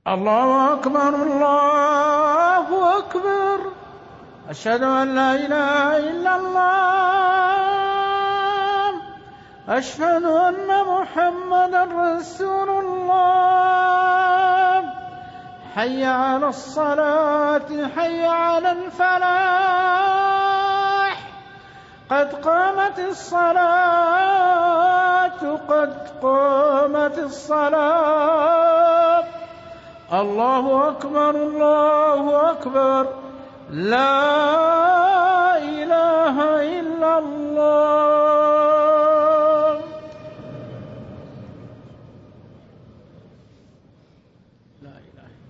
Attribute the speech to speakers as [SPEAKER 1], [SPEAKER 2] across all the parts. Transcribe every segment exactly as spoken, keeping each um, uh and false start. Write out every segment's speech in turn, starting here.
[SPEAKER 1] الله أكبر الله أكبر. أشهد أن لا إله إلا الله. أشهد أن محمدا رسول الله. حي على الصلاة حي على الفلاح. قد قامت الصلاة قد قامت الصلاة. الله أكبر الله أكبر. لا إله إلا الله. لا إله إلا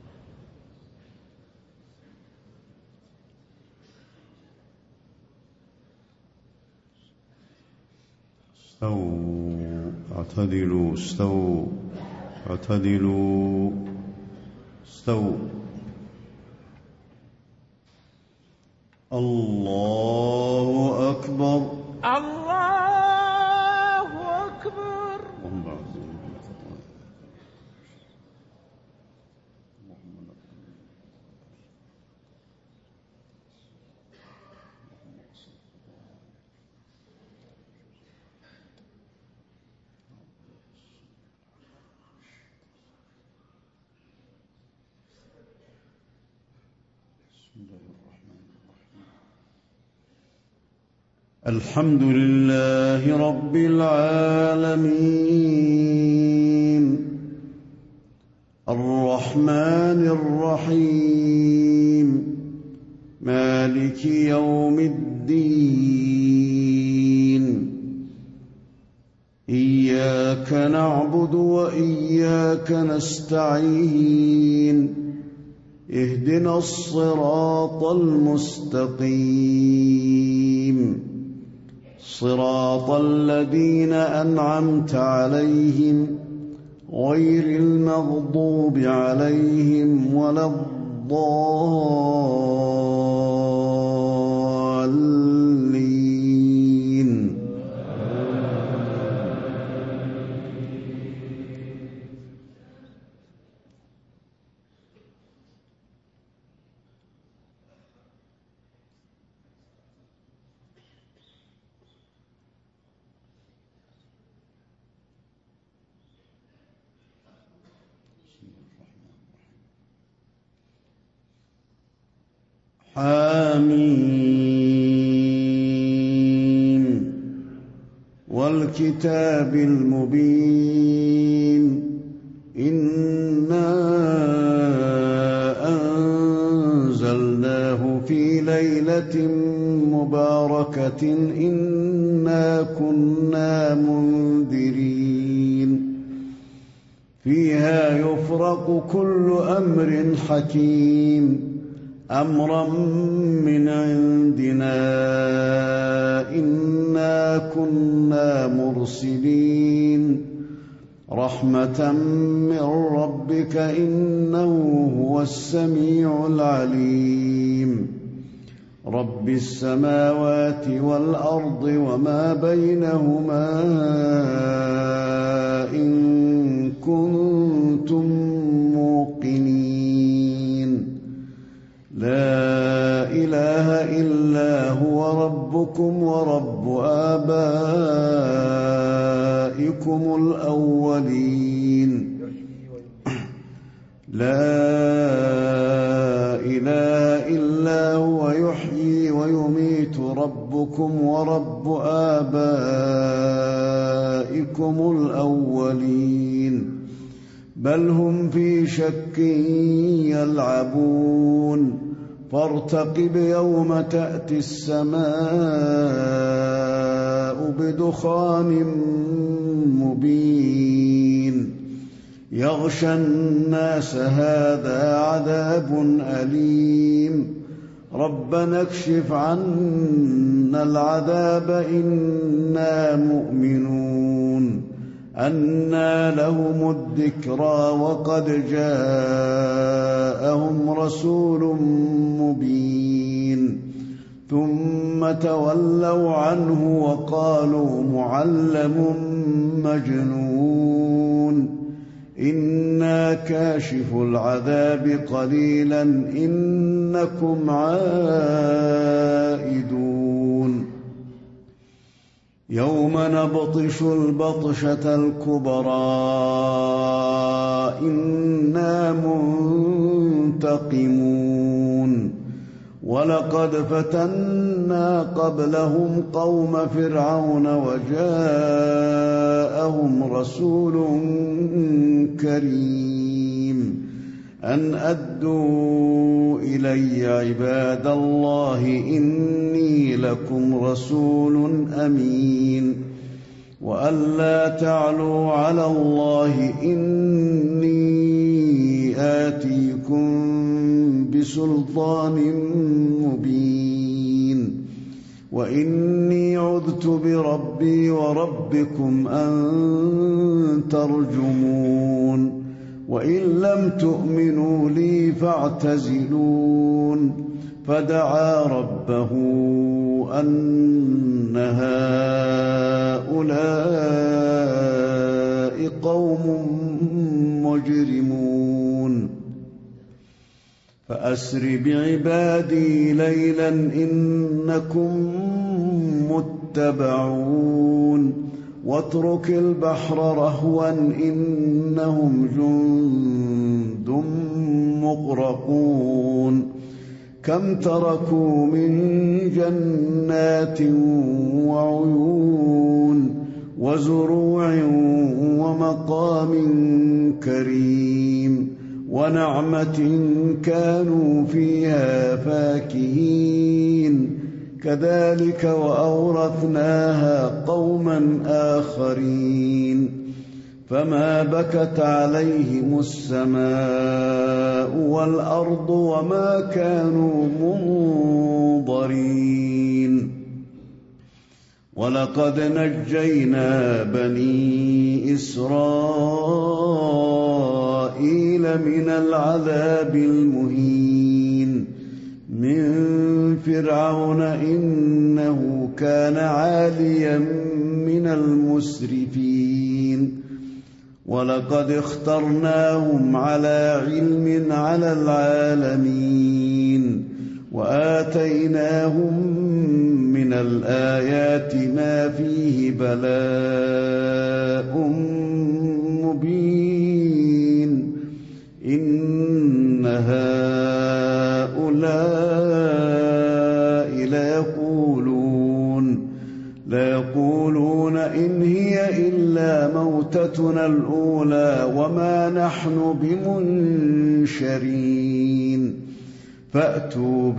[SPEAKER 2] الله. استووا اعتدلوا استووا اعتدلوا استووا. الله أكبر
[SPEAKER 1] الله أكبر.
[SPEAKER 2] الحمد لله رب العالمين الرحمن الرحيم مالك يوم الدين. إياك نعبد وإياك نستعين. اهدنا الصراط المستقيم صراط الذين أنعمت عليهم غير المغضوب عليهم ولا الضالين. حامين والكتاب المبين. إنا أنزلناه في ليلة مباركة إنا كنا منذرين. فيها يفرق كل أمر حكيم أمرا من عندنا إنا كنا مرسلين. رحمة من ربك إنه هو السميع العليم. رب السماوات والأرض وما بينهما إن كنتم موقنين. لا إله إلا هو ربكم ورب آبائكم الأولين. لا إله إلا هو يحيي ويميت ربكم ورب آبائكم الأولين. بل هم في شك يلعبون. فارتقب يوم تأتي السماء بدخان مبين يغشى الناس هذا عذاب أليم. ربنا اكشف عنا العذاب إنا مؤمنون. أنى لهم الذكرى وقد جاءهم رسول مبين. ثم تولوا عنه وقالوا معلم مجنون. إنا كاشف العذاب قليلا إنكم عائدون يوم نبطش البطشة الكبرى إنا منتقمون ولقد فتنا قبلهم قوم فرعون وجاءهم رسول كريم أن أدوا إلي عباد الله إني لكم رسول أمين وأن لا تعلوا على الله إني آتيكم بسلطان مبين وإني عذت بربي وربكم أن ترجمون وإن لم تؤمنوا لي فاعتزلون فدعا ربه أن هؤلاء قوم مجرمون فأسر بعبادي ليلا إنكم متبعون واترك البحر رهوا إنهم جند مغرقون كم تركوا من جنات وعيون وزروع ومقام كريم ونعمة كانوا فيها فاكهين كذلك وأورثناها قوما آخرين فما بكت عليهم السماء والأرض وما كانوا منظرين ولقد نجينا بني إسرائيل من العذاب المهين من فرعون إنه كان عاليا من المسرفين ولقد اخترناهم على علم على العالمين وآتيناهم من الآيات ما فيه بلاء مبين إن هؤلاء ليقولون ليقولون إن هي إلا موتتنا الأولى وما نحن بمنشرين فأتوا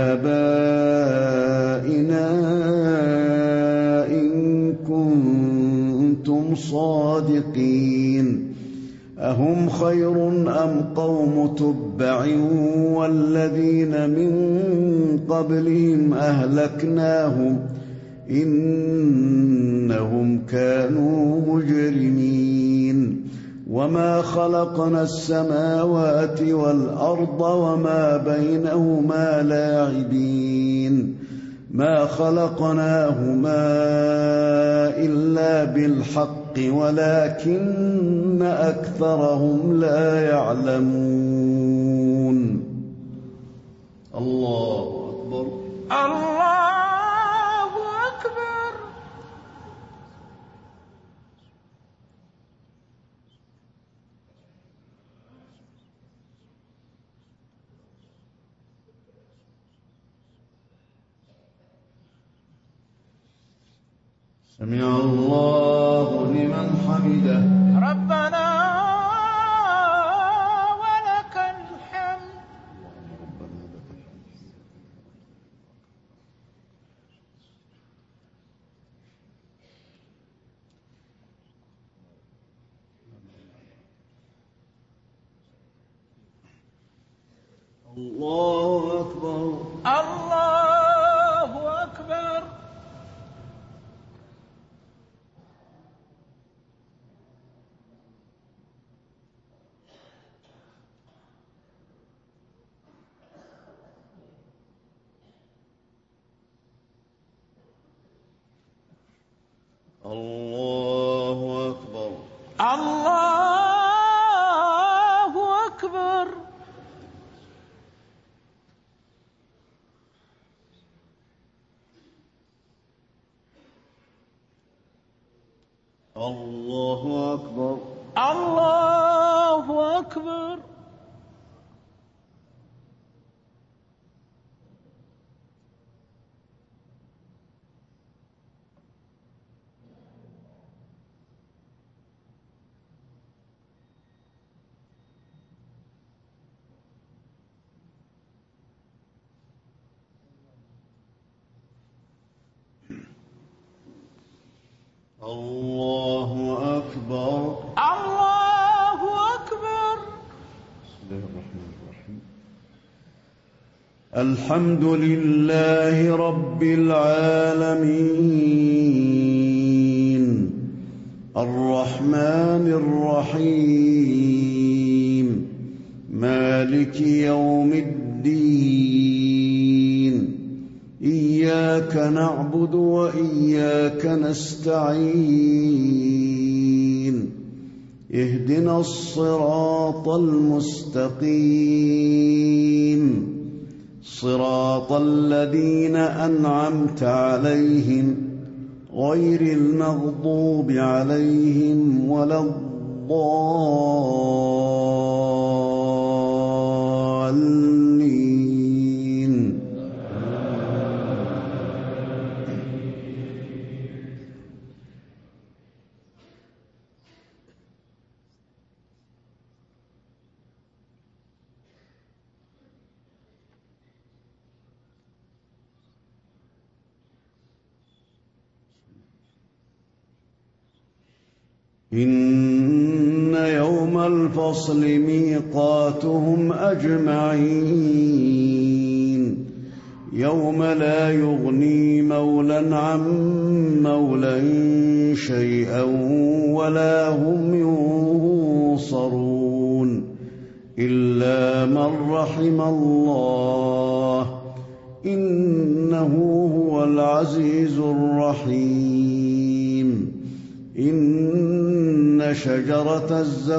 [SPEAKER 2] بآبائنا إن كنتم صادقين أهم خير أم قوم تبع والذين من قبلهم أهلكناهم إنهم كانوا مجرمين وما خلقنا السماوات والأرض وما بينهما لاعبين ما خلقناهما إلا بالحق ولكن أكثرهم لا يعلمون الله أكبر
[SPEAKER 1] الله أكبر
[SPEAKER 2] سمع الله لمن حمده
[SPEAKER 1] ربنا ولك الحمد
[SPEAKER 2] الله أكبر
[SPEAKER 1] الله أكبر
[SPEAKER 2] الله أكبر
[SPEAKER 1] الله أكبر.
[SPEAKER 2] الله أكبر.
[SPEAKER 1] الله أكبر.
[SPEAKER 2] الله أكبر.
[SPEAKER 1] الله أكبر.
[SPEAKER 2] بسم الله الرحمن الرحيم. الحمد لله رب العالمين الرحمن الرحيم مالك يوم الدين إياك نعبد وإياك نستعين اهدنا الصراط المستقيم صراط الذين أنعمت عليهم غير المغضوب عليهم ولا الضالين. إن يوم الفصل ميقاتهم أجمعين يوم لا يغني مولى عن مولى شيئا ولا هم ينصرون إلا من رحم الله إنه هو العزيز الرحيم. إن شجرة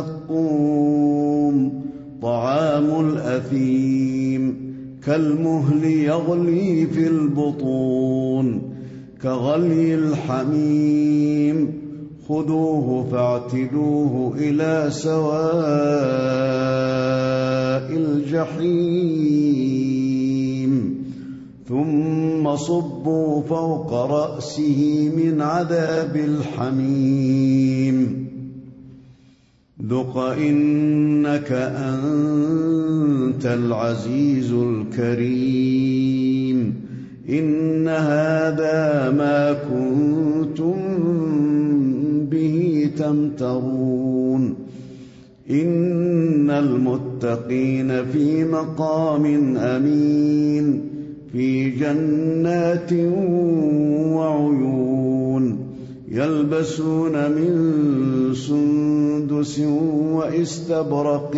[SPEAKER 2] الزقوم طعام الأثيم كالمهل يغلي في البطون كغلي الحميم خذوه فاعتلوه إلى سواء الجحيم ثم صبوا فوق رأسه من عذاب الحميم ذق إنك أنت العزيز الكريم. إن هذا ما كنتم به تمترون. إن المتقين في مقام أمين في جنات وعيون يلبسون من سندس واستبرق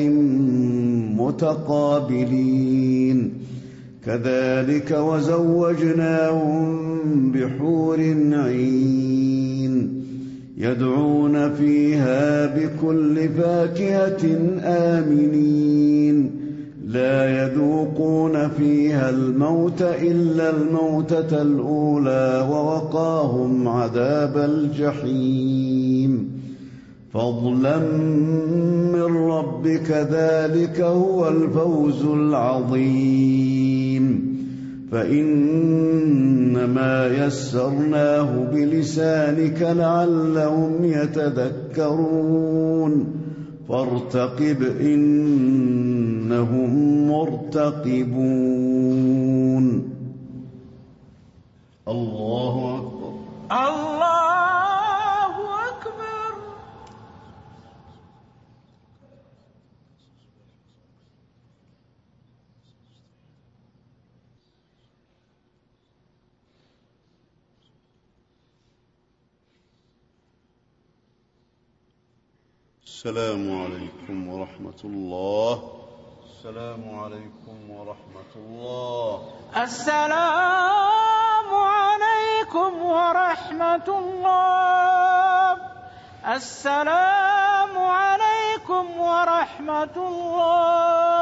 [SPEAKER 2] متقابلين كذلك وزوجناهم بحور عين يدعون فيها بكل فاكهة آمنين لا يذوقون فيها الموت إلا الموتة الأولى ووقاهم عذاب الجحيم فضلا من ربك ذلك هو الفوز العظيم. فإنما يسرناه بلسانك لعلهم يتذكرون فارتقب إنهم مرتقبون. الله أكبر.
[SPEAKER 1] الله أكبر.
[SPEAKER 2] السلام عليكم ورحمة الله. السلام عليكم ورحمة الله.
[SPEAKER 1] السلام عليكم ورحمة الله. السلام عليكم ورحمة الله.